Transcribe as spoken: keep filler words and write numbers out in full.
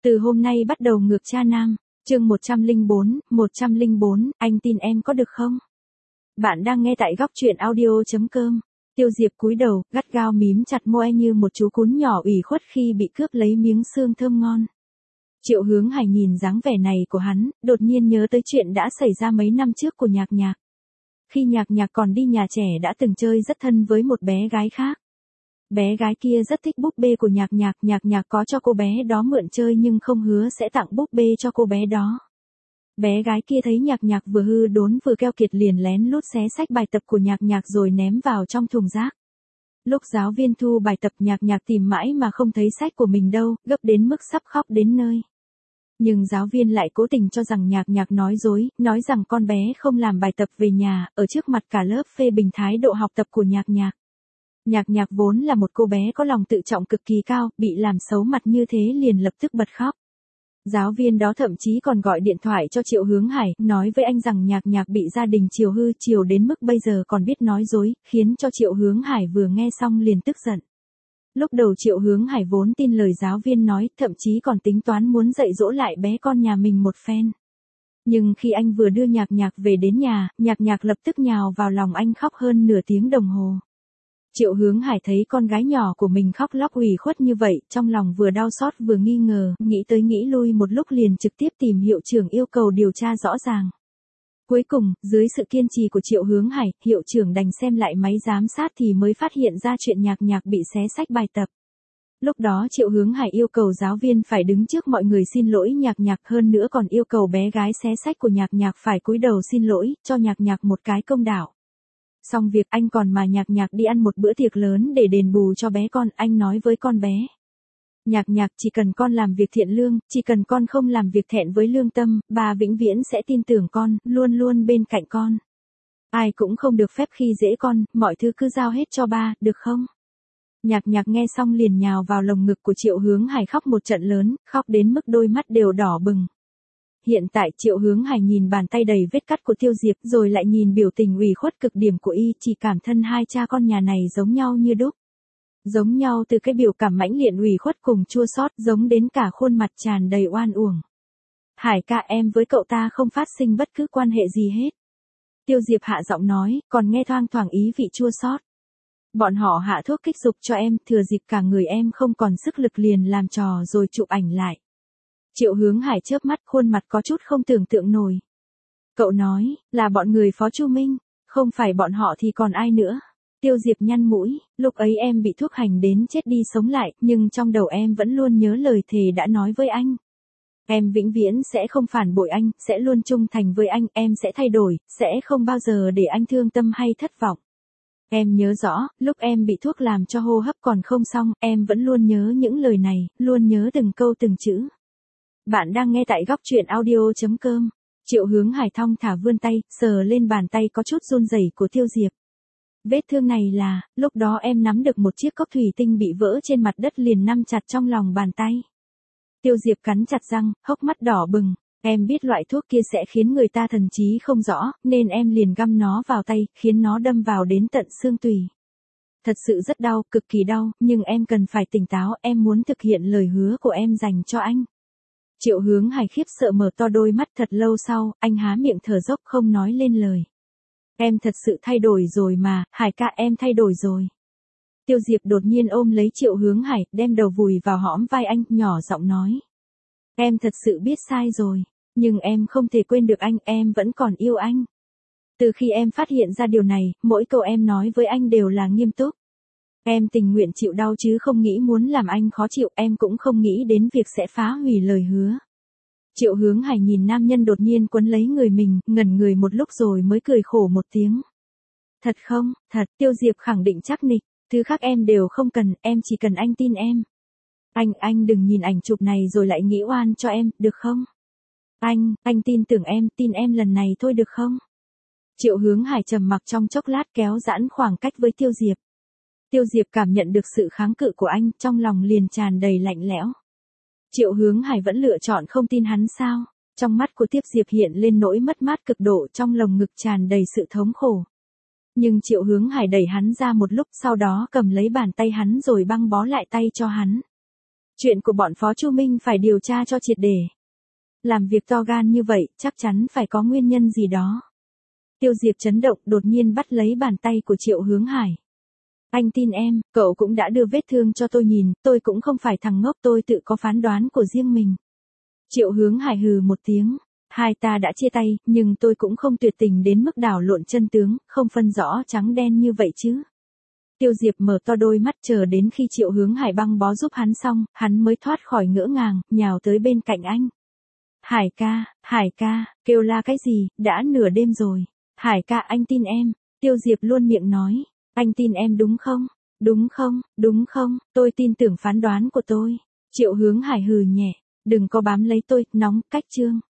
Từ hôm nay bắt đầu ngược cha nam. Chương một trăm lẻ bốn, một trăm lẻ bốn, anh tin em có được không? Bạn đang nghe tại góc truyện audio chấm com. Tiêu Diệp cúi đầu, gắt gao mím chặt môi như một chú cún nhỏ ủy khuất khi bị cướp lấy miếng xương thơm ngon. Triệu Hướng Hải nhìn dáng vẻ này của hắn, đột nhiên nhớ tới chuyện đã xảy ra mấy năm trước của Nhạc Nhạc. Khi Nhạc Nhạc còn đi nhà trẻ đã từng chơi rất thân với một bé gái khác. Bé gái kia rất thích búp bê của Nhạc Nhạc, Nhạc Nhạc có cho cô bé đó mượn chơi nhưng không hứa sẽ tặng búp bê cho cô bé đó. Bé gái kia thấy Nhạc Nhạc vừa hư đốn vừa keo kiệt liền lén lút xé sách bài tập của Nhạc Nhạc rồi ném vào trong thùng rác. Lúc giáo viên thu bài tập Nhạc Nhạc tìm mãi mà không thấy sách của mình đâu, gấp đến mức sắp khóc đến nơi. Nhưng giáo viên lại cố tình cho rằng Nhạc Nhạc nói dối, nói rằng con bé không làm bài tập về nhà, ở trước mặt cả lớp phê bình thái độ học tập của Nhạc Nhạc. Nhạc Nhạc vốn là một cô bé có lòng tự trọng cực kỳ cao, bị làm xấu mặt như thế liền lập tức bật khóc. Giáo viên đó thậm chí còn gọi điện thoại cho Triệu Hướng Hải, nói với anh rằng Nhạc Nhạc bị gia đình chiều hư chiều đến mức bây giờ còn biết nói dối, khiến cho Triệu Hướng Hải vừa nghe xong liền tức giận. Lúc đầu Triệu Hướng Hải vốn tin lời giáo viên nói, thậm chí còn tính toán muốn dạy dỗ lại bé con nhà mình một phen. Nhưng khi anh vừa đưa Nhạc Nhạc về đến nhà, Nhạc Nhạc lập tức nhào vào lòng anh khóc hơn nửa tiếng đồng hồ. Triệu Hướng Hải thấy con gái nhỏ của mình khóc lóc ủy khuất như vậy, trong lòng vừa đau xót vừa nghi ngờ, nghĩ tới nghĩ lui một lúc liền trực tiếp tìm hiệu trưởng yêu cầu điều tra rõ ràng. Cuối cùng, dưới sự kiên trì của Triệu Hướng Hải, hiệu trưởng đành xem lại máy giám sát thì mới phát hiện ra chuyện Nhạc Nhạc bị xé sách bài tập. Lúc đó Triệu Hướng Hải yêu cầu giáo viên phải đứng trước mọi người xin lỗi Nhạc Nhạc, hơn nữa còn yêu cầu bé gái xé sách của Nhạc Nhạc phải cúi đầu xin lỗi, cho Nhạc Nhạc một cái công đạo. Xong việc anh còn mà Nhạc Nhạc đi ăn một bữa tiệc lớn để đền bù cho bé con, anh nói với con bé. Nhạc Nhạc, chỉ cần con làm việc thiện lương, chỉ cần con không làm việc thẹn với lương tâm, bà vĩnh viễn sẽ tin tưởng con, luôn luôn bên cạnh con. Ai cũng không được phép khi dễ con, mọi thứ cứ giao hết cho ba, được không? Nhạc Nhạc nghe xong liền nhào vào lồng ngực của Triệu Hướng Hải khóc một trận lớn, khóc đến mức đôi mắt đều đỏ bừng. Hiện tại Triệu Hướng Hải nhìn bàn tay đầy vết cắt của Tiêu Diệp rồi lại nhìn biểu tình ủy khuất cực điểm của y, chỉ cảm thân hai cha con nhà này giống nhau như đúc. Giống nhau từ cái biểu cảm mãnh liệt ủy khuất cùng chua xót, giống đến cả khuôn mặt tràn đầy oan uổng. Hải ca, em với cậu ta không phát sinh bất cứ quan hệ gì hết. Tiêu Diệp hạ giọng nói, còn nghe thoang thoảng ý vị chua xót. Bọn họ hạ thuốc kích dục cho em, thừa dịp cả người em không còn sức lực liền làm trò rồi chụp ảnh lại. Triệu Hướng Hải chớp mắt, khuôn mặt có chút không tưởng tượng nổi. Cậu nói, là bọn người Phó Chu Minh, không phải bọn họ thì còn ai nữa. Tiêu Diệp nhăn mũi, lúc ấy em bị thuốc hành đến chết đi sống lại, nhưng trong đầu em vẫn luôn nhớ lời thề đã nói với anh. Em vĩnh viễn sẽ không phản bội anh, sẽ luôn trung thành với anh, em sẽ thay đổi, sẽ không bao giờ để anh thương tâm hay thất vọng. Em nhớ rõ, lúc em bị thuốc làm cho hô hấp còn không xong, em vẫn luôn nhớ những lời này, luôn nhớ từng câu từng chữ. Bạn đang nghe tại góc truyện audio chấm com. Triệu Hướng Hải thong thả vươn tay, sờ lên bàn tay có chút run rẩy của Tiêu Diệp. Vết thương này là, lúc đó em nắm được một chiếc cốc thủy tinh bị vỡ trên mặt đất liền nắm chặt trong lòng bàn tay. Tiêu Diệp cắn chặt răng, hốc mắt đỏ bừng. Em biết loại thuốc kia sẽ khiến người ta thần trí không rõ, nên em liền găm nó vào tay, khiến nó đâm vào đến tận xương tủy. Thật sự rất đau, cực kỳ đau, nhưng em cần phải tỉnh táo, em muốn thực hiện lời hứa của em dành cho anh. Triệu Hướng Hải khiếp sợ mở to đôi mắt, thật lâu sau, anh há miệng thở dốc không nói lên lời. Em thật sự thay đổi rồi mà, Hải ca, em thay đổi rồi. Tiêu Diệp đột nhiên ôm lấy Triệu Hướng Hải, đem đầu vùi vào hõm vai anh, nhỏ giọng nói. Em thật sự biết sai rồi, nhưng em không thể quên được anh, em vẫn còn yêu anh. Từ khi em phát hiện ra điều này, mỗi câu em nói với anh đều là nghiêm túc. Em tình nguyện chịu đau chứ không nghĩ muốn làm anh khó chịu, em cũng không nghĩ đến việc sẽ phá hủy lời hứa. Triệu Hướng Hải nhìn nam nhân đột nhiên quấn lấy người mình, ngẩn người một lúc rồi mới cười khổ một tiếng. Thật không, thật, Tiêu Diệp khẳng định chắc nịch, thứ khác em đều không cần, em chỉ cần anh tin em. Anh, anh đừng nhìn ảnh chụp này rồi lại nghĩ oan cho em, được không? Anh, anh tin tưởng em, tin em lần này thôi được không? Triệu Hướng Hải trầm mặc trong chốc lát kéo giãn khoảng cách với Tiêu Diệp. Tiêu Diệp cảm nhận được sự kháng cự của anh, trong lòng liền tràn đầy lạnh lẽo. Triệu Hướng Hải vẫn lựa chọn không tin hắn sao? Trong mắt của Tiêu Diệp hiện lên nỗi mất mát cực độ, trong lồng ngực tràn đầy sự thống khổ. Nhưng Triệu Hướng Hải đẩy hắn ra một lúc, sau đó cầm lấy bàn tay hắn rồi băng bó lại tay cho hắn. Chuyện của bọn Phó Chu Minh phải điều tra cho triệt để. Làm việc to gan như vậy, chắc chắn phải có nguyên nhân gì đó. Tiêu Diệp chấn động, đột nhiên bắt lấy bàn tay của Triệu Hướng Hải. Anh tin em, cậu cũng đã đưa vết thương cho tôi nhìn, tôi cũng không phải thằng ngốc, tôi tự có phán đoán của riêng mình. Triệu Hướng Hải hừ một tiếng. Hai ta đã chia tay, nhưng tôi cũng không tuyệt tình đến mức đảo lộn chân tướng, không phân rõ trắng đen như vậy chứ. Tiêu Diệp mở to đôi mắt chờ đến khi Triệu Hướng Hải băng bó giúp hắn xong, hắn mới thoát khỏi ngỡ ngàng, nhào tới bên cạnh anh. Hải ca, Hải ca, kêu la cái gì, đã nửa đêm rồi. Hải ca, anh tin em. Tiêu Diệp luôn miệng nói. Anh tin em đúng không? Đúng không, đúng không, tôi tin tưởng phán đoán của tôi. Triệu Hướng Hải hừ nhẹ. Đừng có bám lấy tôi, nóng, cách chương.